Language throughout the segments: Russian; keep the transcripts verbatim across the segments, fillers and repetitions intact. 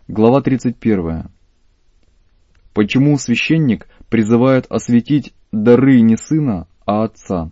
Глава тридцать первая. Почему священник призывает осветить дары не сына, а отца?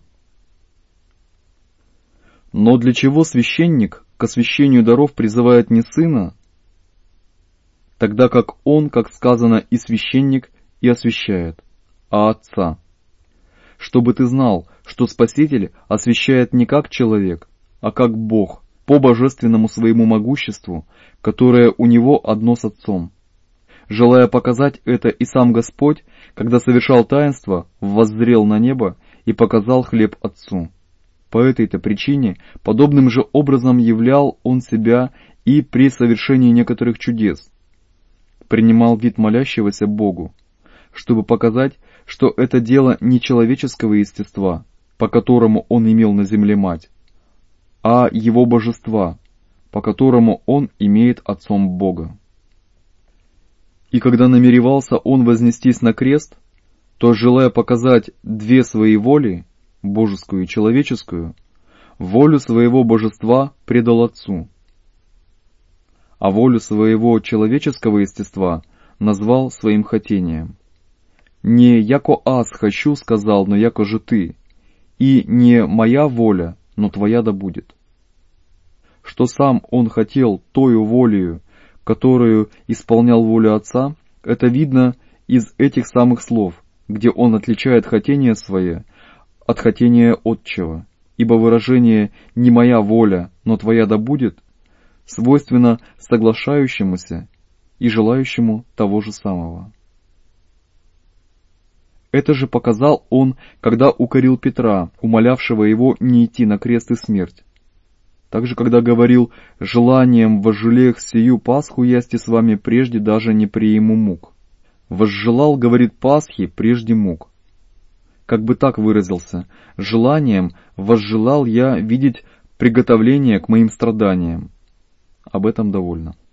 Но для чего священник к освящению даров призывает не сына, тогда как он, как сказано, и священник, и освящает, а отца? Чтобы ты знал, что Спаситель освящает не как человек, а как Бог, по божественному своему могуществу, которое у него одно с Отцом. Желая показать это, и сам Господь, когда совершал таинство, воззрел на небо и показал хлеб Отцу. По этой-то причине подобным же образом являл Он себя и при совершении некоторых чудес. Принимал вид молящегося Богу, чтобы показать, что это дело не человеческого естества, по которому Он имел на земле мать, а Его божества, по которому Он имеет Отцом Бога. И когда намеревался Он вознестись на крест, то, желая показать две свои воли, божескую и человеческую, волю своего божества предал Отцу, а волю своего человеческого естества назвал своим хотением. «Не яко аз хочу, сказал, но яко же ты, и не моя воля, но твоя да будет». Что сам он хотел тою волею, которую исполнял волю Отца, это видно из этих самых слов, где он отличает хотение свое от хотения Отчего, ибо выражение «не моя воля, но твоя да будет» свойственно соглашающемуся и желающему того же самого. Это же показал он, когда укорил Петра, умолявшего его не идти на крест и смерть. Также, когда говорил: «Желанием возжелех сию Пасху ясти с вами прежде даже не приему мук». Возжелал, говорит, Пасхи прежде мук. Как бы так выразился: «Желанием возжелал я видеть приготовление к моим страданиям». Об этом довольно.